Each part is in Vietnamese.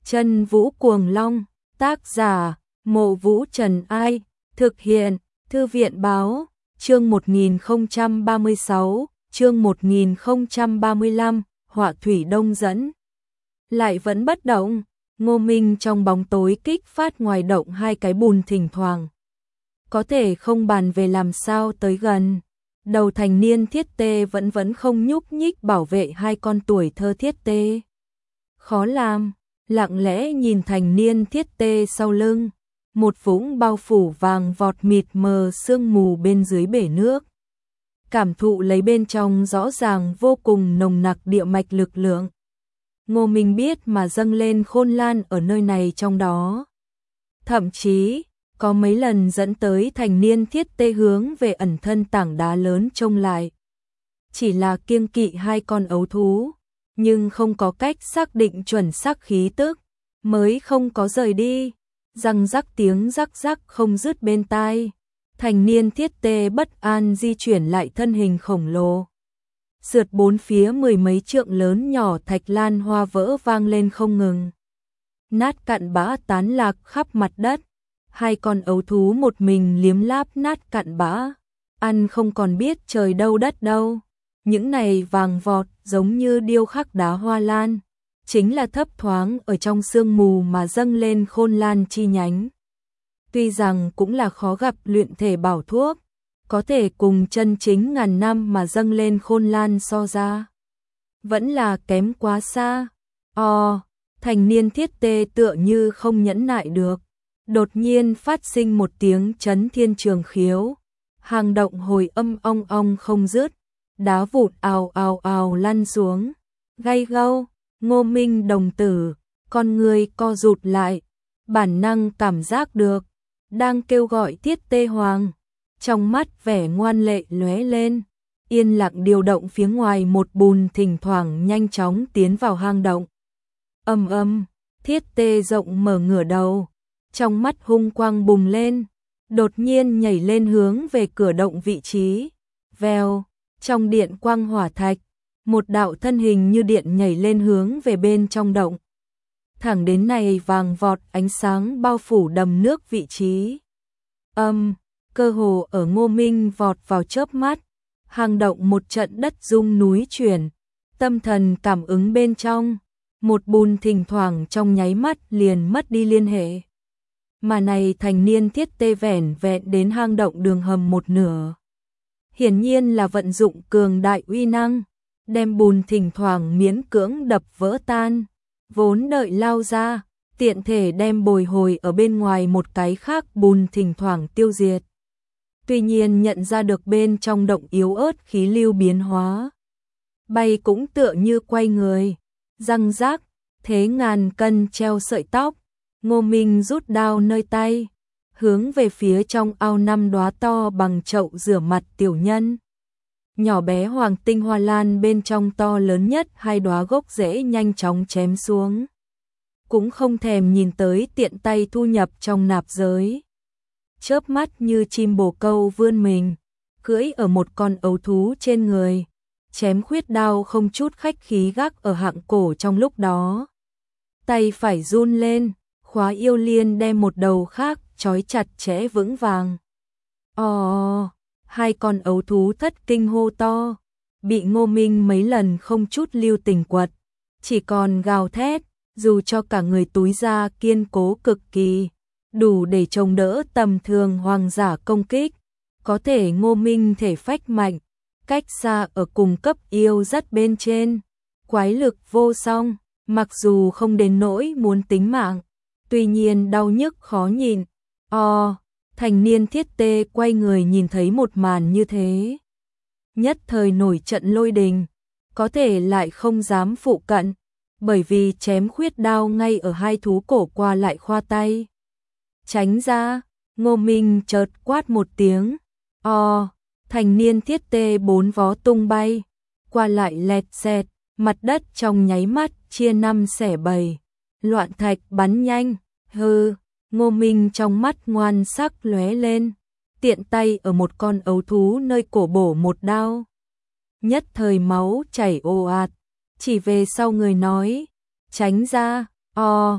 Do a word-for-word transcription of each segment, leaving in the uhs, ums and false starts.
Chân Vũ Cuồng Long, tác giả, Mộ Vũ Trần Ai, thực hiện, Thư viện Báo, chương một nghìn không trăm ba mươi sáu, chương một nghìn không trăm ba mươi lăm, họa thủy đông dẫn. Lại vẫn bất động, Ngô Minh trong bóng tối kích phát ngoài động hai cái bùn thỉnh thoảng. Có thể không bàn về làm sao tới gần. Đầu thành niên Thiết Tê vẫn vẫn không nhúc nhích bảo vệ hai con tuổi thơ Thiết Tê. Khó làm, lặng lẽ nhìn thành niên Thiết Tê sau lưng, một vũng bao phủ vàng vọt mịt mờ sương mù bên dưới bể nước. Cảm thụ lấy bên trong rõ ràng vô cùng nồng nặc địa mạch lực lượng. Ngô Minh biết mà dâng lên khôn lan ở nơi này trong đó. Thậm chí, có mấy lần dẫn tới thành niên Thiết Tê hướng về ẩn thân tảng đá lớn trông lại. Chỉ là kiêng kỵ hai con ấu thú, nhưng không có cách xác định chuẩn xác khí tức, mới không có rời đi. Răng rắc tiếng rắc rắc không dứt bên tai. Thành niên Thiết Tê bất an di chuyển lại thân hình khổng lồ. Sượt bốn phía mười mấy trượng lớn nhỏ thạch lan hoa vỡ vang lên không ngừng. Nát cặn bã tán lạc khắp mặt đất. Hai con ấu thú một mình liếm láp nát cặn bã, ăn không còn biết trời đâu đất đâu. Những này vàng vọt giống như điêu khắc đá hoa lan, chính là thấp thoáng ở trong sương mù mà dâng lên khôn lan chi nhánh. Tuy rằng cũng là khó gặp luyện thể bảo thuốc, có thể cùng chân chính ngàn năm mà dâng lên khôn lan so ra, vẫn là kém quá xa. Ồ, thành niên Thiết Tê tựa như không nhẫn nại được. Đột nhiên phát sinh một tiếng chấn thiên trường khiếu, hang động hồi âm ong ong không dứt, đá vụn ào ào ào lăn xuống. Gay gâu, Ngô Minh đồng tử, con người co rụt lại, bản năng cảm giác được, đang kêu gọi Thiết Tê Hoàng. Trong mắt vẻ ngoan lệ lóe lên, yên lặng điều động phía ngoài một bùn thỉnh thoảng nhanh chóng tiến vào hang động. Âm âm, Thiết Tê rộng mở ngửa đầu. Trong mắt hung quang bùng lên, đột nhiên nhảy lên hướng về cửa động vị trí. Vèo, trong điện quang hỏa thạch, một đạo thân hình như điện nhảy lên hướng về bên trong động. Thẳng đến này vàng vọt ánh sáng bao phủ đầm nước vị trí. Âm, cơ hồ ở Ngô Minh vọt vào chớp mắt, hang động một trận đất rung núi chuyển, tâm thần cảm ứng bên trong, một bùn thỉnh thoảng trong nháy mắt liền mất đi liên hệ. Mà này thành niên Thiết Tê vẻn vẹn đến hang động đường hầm một nửa. Hiển nhiên là vận dụng cường đại uy năng, đem bùn thỉnh thoảng miễn cưỡng đập vỡ tan, vốn đợi lao ra, tiện thể đem bồi hồi ở bên ngoài một cái khác bùn thỉnh thoảng tiêu diệt. Tuy nhiên nhận ra được bên trong động yếu ớt khí lưu biến hóa. Bay cũng tựa như quay người, răng rác, thế ngàn cân treo sợi tóc. Ngô Minh rút đao nơi tay, hướng về phía trong ao năm đóa to bằng chậu rửa mặt tiểu nhân. Nhỏ bé hoàng tinh hoa lan bên trong to lớn nhất hai đóa gốc rễ nhanh chóng chém xuống. Cũng không thèm nhìn tới tiện tay thu nhập trong nạp giới. Chớp mắt như chim bồ câu vươn mình, cưỡi ở một con ấu thú trên người, chém khuyết đao không chút khách khí gác ở hạng cổ trong lúc đó. Tay phải run lên. Khóa yêu liên đem một đầu khác trói chặt chẽ vững vàng. Ồ, hai con ấu thú thất kinh hô to, bị Ngô Minh mấy lần không chút lưu tình quật, chỉ còn gào thét, dù cho cả người túi da kiên cố cực kỳ, đủ để chống đỡ tầm thường hoàng giả công kích. Có thể Ngô Minh thể phách mạnh, cách xa ở cùng cấp yêu rất bên trên, quái lực vô song, mặc dù không đến nỗi muốn tính mạng. Tuy nhiên đau nhức khó nhịn. O, thành niên Thiết Tê quay người nhìn thấy một màn như thế. Nhất thời nổi trận lôi đình, có thể lại không dám phụ cận, bởi vì chém khuyết đao ngay ở hai thú cổ qua lại khoa tay. Tránh ra, Ngô Minh chợt quát một tiếng. O, thành niên Thiết Tê bốn vó tung bay, qua lại lẹt xẹt, mặt đất trong nháy mắt chia năm xẻ bảy. Loạn thạch bắn nhanh, hừ, Ngô Minh trong mắt ngoan sắc lóe lên, tiện tay ở một con ấu thú nơi cổ bổ một đao. Nhất thời máu chảy ồ ạt, chỉ về sau người nói, tránh ra, o,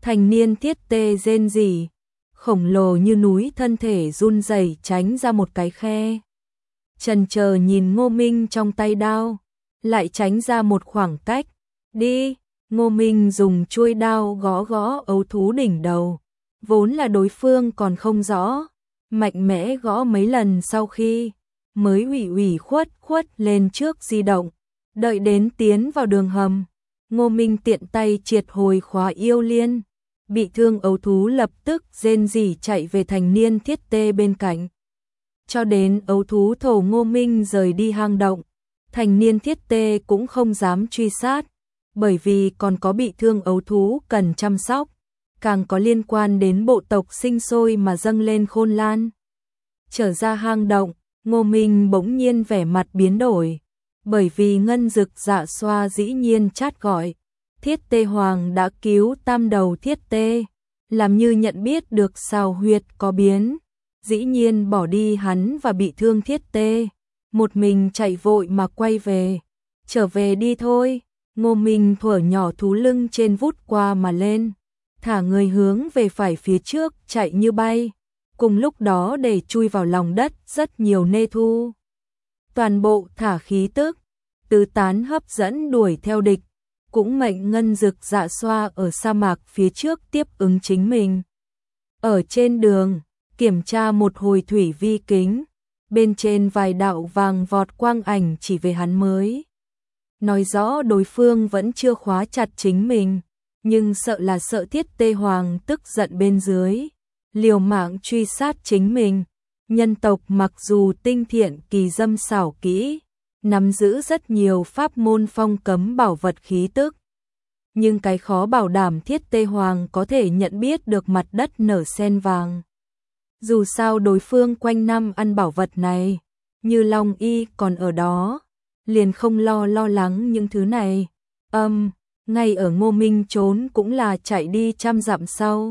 Thành niên thiết tê rên rỉ, khổng lồ như núi thân thể run rẩy tránh ra một cái khe. Chần chờ nhìn Ngô Minh trong tay đao, lại tránh ra một khoảng cách. Đi, Ngô Minh dùng chuôi đao gõ gõ ấu thú đỉnh đầu. Vốn là đối phương còn không rõ, mạnh mẽ gõ mấy lần sau khi mới ủy ủy khuất khuất lên trước di động. Đợi đến tiến vào đường hầm, Ngô Minh tiện tay triệt hồi khóa yêu liên. Bị thương ấu thú lập tức rên rỉ chạy về thành niên thiết tê bên cạnh. Cho đến ấu thú thổ Ngô Minh rời đi hang động, thành niên thiết tê cũng không dám truy sát, bởi vì còn có bị thương ấu thú cần chăm sóc, càng có liên quan đến bộ tộc sinh sôi mà dâng lên Khôn Lan. Trở ra hang động, Ngô Minh bỗng nhiên vẻ mặt biến đổi, bởi vì ngân dực dạ xoa dĩ nhiên chát gọi. Thiết tê hoàng đã cứu tam đầu thiết tê, làm như nhận biết được sao huyệt có biến, dĩ nhiên bỏ đi hắn và bị thương thiết tê, một mình chạy vội mà quay về. Trở về đi thôi, Ngô Minh thuở nhỏ thú lưng trên vút qua mà lên, thả người hướng về phải phía trước chạy như bay, cùng lúc đó để chui vào lòng đất rất nhiều nê thu. Toàn bộ thả khí tức, tứ tán hấp dẫn đuổi theo địch. Cũng mệnh ngân dực dạ xoa ở sa mạc phía trước tiếp ứng chính mình. Ở trên đường, kiểm tra một hồi thủy vi kính, bên trên vài đạo vàng vọt quang ảnh chỉ về hắn mới. Nói rõ đối phương vẫn chưa khóa chặt chính mình, nhưng sợ là sợ thiết tê hoàng tức giận bên dưới, liều mạng truy sát chính mình. Nhân tộc mặc dù tinh thiện kỳ dâm xảo kỹ, nắm giữ rất nhiều pháp môn phong cấm bảo vật khí tức. Nhưng cái khó bảo đảm thiết tê hoàng có thể nhận biết được mặt đất nở sen vàng. Dù sao đối phương quanh năm ăn bảo vật này, như Long Y còn ở đó, liền không lo lo lắng những thứ này. Âm, um, ngay ở Ngô Minh trốn cũng là chạy đi trăm dặm sau.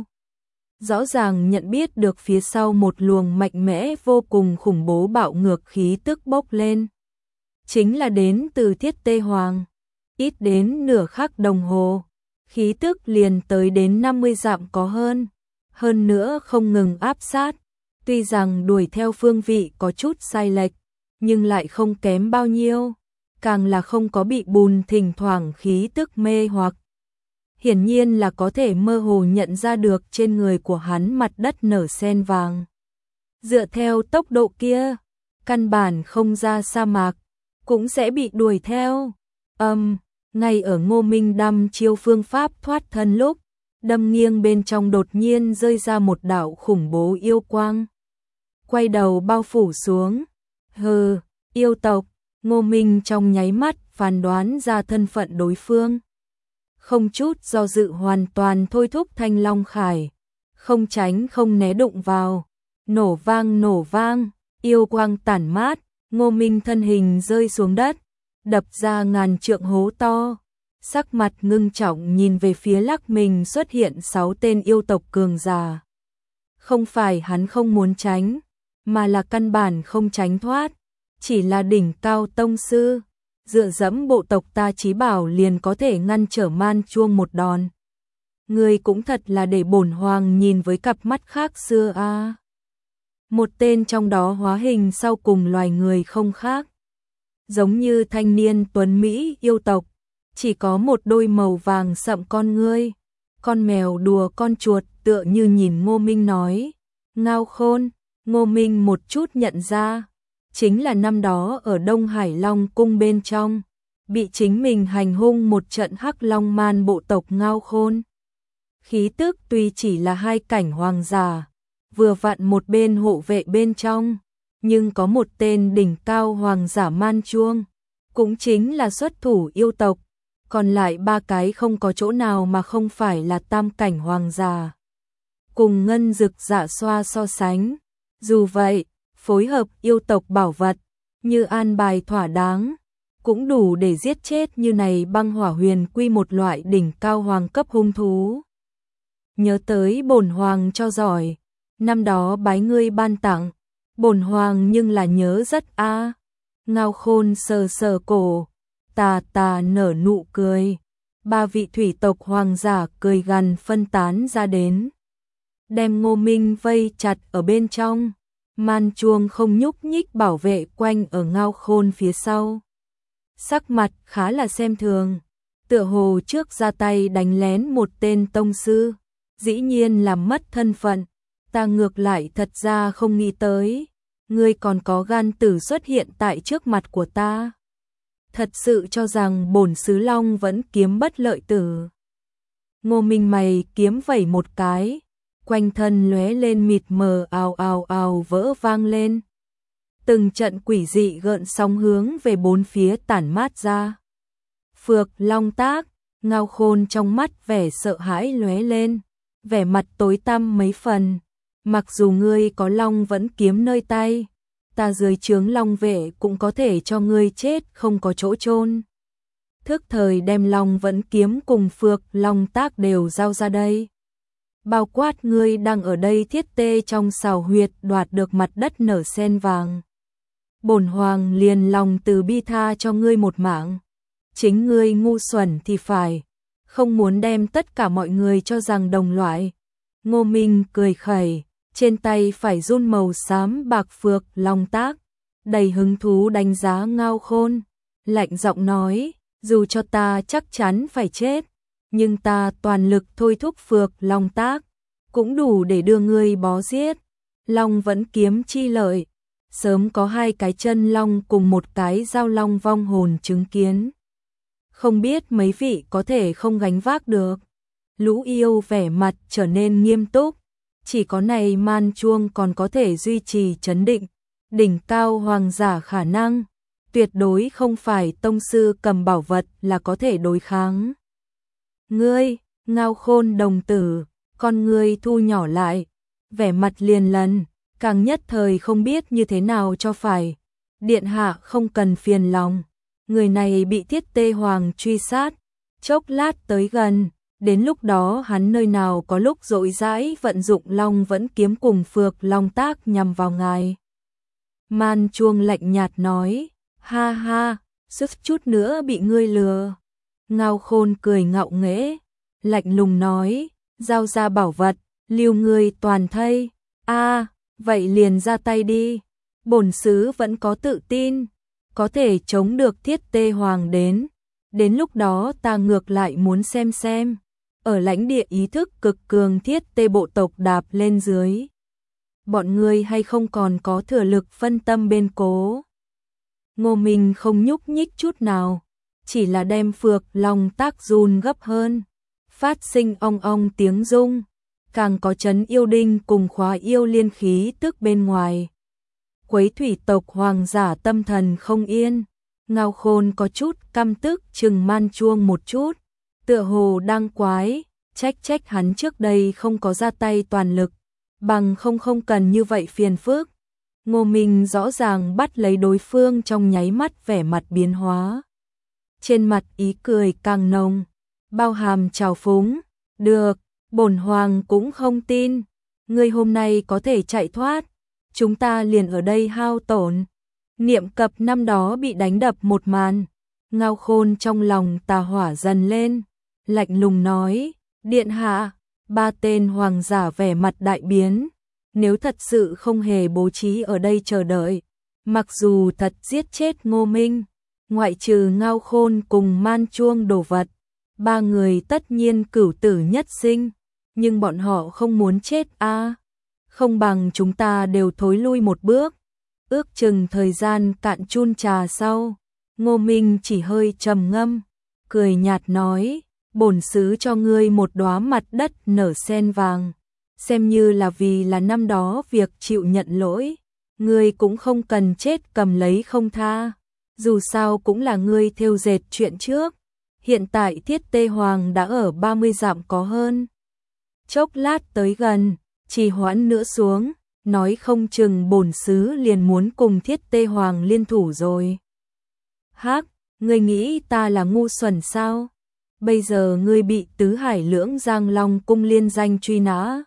Rõ ràng nhận biết được phía sau một luồng mạnh mẽ vô cùng khủng bố bạo ngược khí tức bốc lên. Chính là đến từ thiết tê hoàng. Ít đến nửa khắc đồng hồ, khí tức liền tới đến năm mươi dặm có hơn. Hơn nữa không ngừng áp sát. Tuy rằng đuổi theo phương vị có chút sai lệch, nhưng lại không kém bao nhiêu. Càng là không có bị bùn thỉnh thoảng khí tức mê hoặc. Hiển nhiên là có thể mơ hồ nhận ra được trên người của hắn mặt đất nở sen vàng. Dựa theo tốc độ kia, căn bản không ra sa mạc, cũng sẽ bị đuổi theo. Âm, um, ngay ở Ngô Minh đăm chiêu phương pháp thoát thân lúc, đâm nghiêng bên trong đột nhiên rơi ra một đạo khủng bố yêu quang. Quay đầu bao phủ xuống. Hừ, yêu tộc. Ngô Minh trong nháy mắt phán đoán ra thân phận đối phương. Không chút do dự hoàn toàn thôi thúc Thanh Long Khải, không tránh không né đụng vào. Nổ vang nổ vang, yêu quang tản mát, Ngô Minh thân hình rơi xuống đất, đập ra ngàn trượng hố to. Sắc mặt ngưng trọng nhìn về phía lắc mình xuất hiện sáu tên yêu tộc cường giả. Không phải hắn không muốn tránh, mà là căn bản không tránh thoát. Chỉ là đỉnh cao tông sư, dựa dẫm bộ tộc ta chí bảo liền có thể ngăn trở man chuông một đòn. Người cũng thật là để bổn hoàng nhìn với cặp mắt khác xưa a. À. Một tên trong đó hóa hình sau cùng loài người không khác. Giống như thanh niên tuấn Mỹ yêu tộc, chỉ có một đôi màu vàng sậm con ngươi. Con mèo đùa con chuột tựa như nhìn Ngô Minh nói. Ngao Khôn, Ngô Minh một chút nhận ra. Chính là năm đó ở Đông Hải Long cung bên trong, bị chính mình hành hung một trận hắc long man bộ tộc Ngao Khôn. Khí tức tuy chỉ là hai cảnh hoàng giả, vừa vặn một bên hộ vệ bên trong, nhưng có một tên đỉnh cao hoàng giả man chuông, cũng chính là xuất thủ yêu tộc, còn lại ba cái không có chỗ nào mà không phải là tam cảnh hoàng giả. Cùng ngân dực dạ xoa so sánh, dù vậy, phối hợp yêu tộc bảo vật, như an bài thỏa đáng, cũng đủ để giết chết như này băng hỏa huyền quy một loại đỉnh cao hoàng cấp hung thú. Nhớ tới bổn hoàng cho giỏi, năm đó bái ngươi ban tặng, bổn hoàng nhưng là nhớ rất a. À. Ngao Khôn sờ sờ cổ, tà tà nở nụ cười, ba vị thủy tộc hoàng giả cười gằn phân tán ra đến, đem Ngô Minh vây chặt ở bên trong. Man Chuông không nhúc nhích bảo vệ quanh ở Ngao Khôn phía sau. Sắc mặt khá là xem thường, tựa hồ trước ra tay đánh lén một tên tông sư, dĩ nhiên làm mất thân phận. Ta ngược lại thật ra không nghĩ tới, ngươi còn có gan tử xuất hiện tại trước mặt của ta. Thật sự cho rằng bổn sứ Long vẫn kiếm bất lợi tử. Ngô Minh mày kiếm vẩy một cái, quanh thân lóe lên mịt mờ ào ào ào vỡ vang lên. Từng trận quỷ dị gợn sóng hướng về bốn phía tản mát ra. Phược Long tác, Ngao Khôn trong mắt vẻ sợ hãi lóe lên, vẻ mặt tối tăm mấy phần. Mặc dù ngươi có Long vẫn kiếm nơi tay, ta dưới trướng Long vệ cũng có thể cho ngươi chết không có chỗ chôn. Thức thời đem Long vẫn kiếm cùng Phược Long tác đều giao ra đây. Bao quát ngươi đang ở đây thiết tê trong xào huyệt đoạt được mặt đất nở sen vàng. Bổn hoàng liền lòng từ bi tha cho ngươi một mạng. Chính ngươi ngu xuẩn thì phải, không muốn đem tất cả mọi người cho rằng đồng loại. Ngô Minh cười khẩy, trên tay phải run màu xám bạc Phược Long tác, đầy hứng thú đánh giá Ngao Khôn, lạnh giọng nói, dù cho ta chắc chắn phải chết, nhưng ta toàn lực thôi thúc Phược Long tác, cũng đủ để đưa ngươi bó giết. Long vẫn kiếm chi lợi, sớm có hai cái chân long cùng một cái dao long vong hồn chứng kiến. Không biết mấy vị có thể không gánh vác được. Lũ yêu vẻ mặt trở nên nghiêm túc, chỉ có này Man Chuông còn có thể duy trì trấn định, đỉnh cao hoàng giả khả năng, tuyệt đối không phải tông sư cầm bảo vật là có thể đối kháng. Ngươi, Ngao Khôn đồng tử, con ngươi thu nhỏ lại, vẻ mặt liền lần, càng nhất thời không biết như thế nào cho phải. Điện hạ không cần phiền lòng, người này bị Thiết Tê Hoàng truy sát, chốc lát tới gần, đến lúc đó hắn nơi nào có lúc rỗi rãi vận dụng Long vẫn kiếm cùng Phược Long tác nhằm vào ngài. Man Chuông lạnh nhạt nói, ha ha, sức chút nữa bị ngươi lừa. Ngao Khôn cười ngạo nghễ, lạnh lùng nói, giao ra bảo vật, lưu ngươi toàn thây. A, vậy liền ra tay đi. Bổn sứ vẫn có tự tin, có thể chống được Thiết Tê Hoàng đến. Đến lúc đó ta ngược lại muốn xem xem, ở lãnh địa ý thức cực cường Thiết Tê bộ tộc đạp lên dưới, bọn ngươi hay không còn có thừa lực phân tâm bên cố. Ngô Minh không nhúc nhích chút nào, chỉ là đem Phược Long tác run gấp hơn, phát sinh ong ong tiếng rung, càng có chấn yêu đinh cùng khóa yêu liên khí tức bên ngoài. Quấy thủy tộc hoàng giả tâm thần không yên. Ngao Khôn có chút căm tức chừng Man Chuông một chút, tựa hồ đang quái, trách trách hắn trước đây không có ra tay toàn lực, bằng không không cần như vậy phiền phức. Ngô Minh rõ ràng bắt lấy đối phương trong nháy mắt vẻ mặt biến hóa. Trên mặt ý cười càng nồng, bao hàm trào phúng, được, bổn hoàng cũng không tin, ngươi hôm nay có thể chạy thoát, chúng ta liền ở đây hao tổn. Niệm cập năm đó bị đánh đập một màn, Ngao Khôn trong lòng tà hỏa dần lên, lạnh lùng nói, điện hạ. Ba tên hoàng giả vẻ mặt đại biến, nếu thật sự không hề bố trí ở đây chờ đợi, mặc dù thật giết chết Ngô Minh, ngoại trừ Ngao Khôn cùng Man Chuông đồ vật, ba người tất nhiên cửu tử nhất sinh, nhưng bọn họ không muốn chết a, à, không bằng chúng ta đều thối lui một bước. Ước chừng thời gian cạn chun trà sau, Ngô Minh chỉ hơi trầm ngâm, cười nhạt nói, bổn sứ cho ngươi một đóa mặt đất nở sen vàng, xem như là vì là năm đó việc chịu nhận lỗi, ngươi cũng không cần chết cầm lấy không tha, dù sao cũng là ngươi thêu dệt chuyện trước, hiện tại Thiết Tê Hoàng đã ở ba mươi dặm có hơn. Chốc lát tới gần, trì hoãn nữa xuống, nói không chừng bổn sứ liền muốn cùng Thiết Tê Hoàng liên thủ rồi. Hắc, ngươi nghĩ ta là ngu xuẩn sao? Bây giờ ngươi bị Tứ Hải Lưỡng Giang Long cung liên danh truy nã.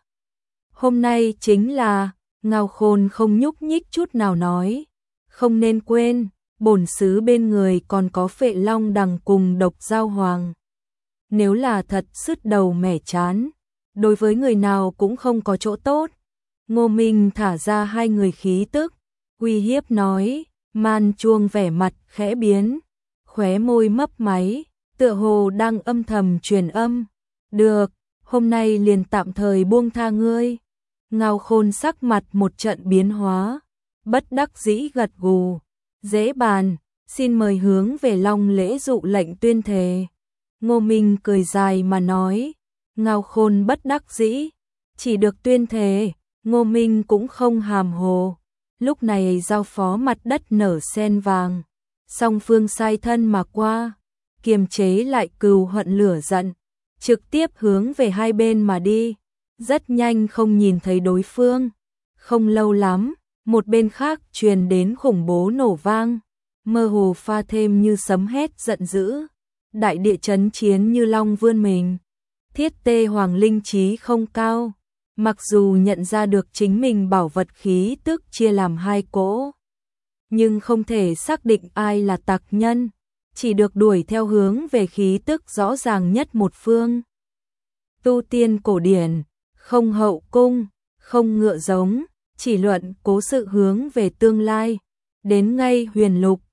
Hôm nay chính là, Ngao Khôn không nhúc nhích chút nào nói, không nên quên, bổn sứ bên người còn có Phệ Long đằng cùng Độc Giao Hoàng. nếu là thật sứt đầu mẻ chán, đối với người nào cũng không có chỗ tốt. Ngô Minh thả ra hai người khí tức, uy hiếp nói, Man Chuông vẻ mặt khẽ biến, khóe môi mấp máy, tựa hồ đang âm thầm truyền âm. Được, hôm nay liền tạm thời buông tha ngươi. Ngao Khôn sắc mặt một trận biến hóa, bất đắc dĩ gật gù, dễ bàn, xin mời hướng về Long lễ dụ lệnh tuyên thề. Ngô Minh cười dài mà nói, Ngao Khôn bất đắc dĩ, chỉ được tuyên thề. Ngô Minh cũng không hàm hồ, lúc này giao phó mặt đất nở sen vàng, song phương sai thân mà qua, kiềm chế lại cừu hận lửa giận, trực tiếp hướng về hai bên mà đi, rất nhanh không nhìn thấy đối phương. Không lâu lắm, một bên khác truyền đến khủng bố nổ vang, mơ hồ pha thêm như sấm hét giận dữ, đại địa chấn chiến như long vươn mình. Thiết Tê Hoàng linh trí không cao, mặc dù nhận ra được chính mình bảo vật khí tức chia làm hai cỗ, nhưng không thể xác định ai là tặc nhân, chỉ được đuổi theo hướng về khí tức rõ ràng nhất một phương. Tu tiên cổ điển, không hậu cung, không ngựa giống, chỉ luận cố sự hướng về tương lai, đến ngay huyền lục,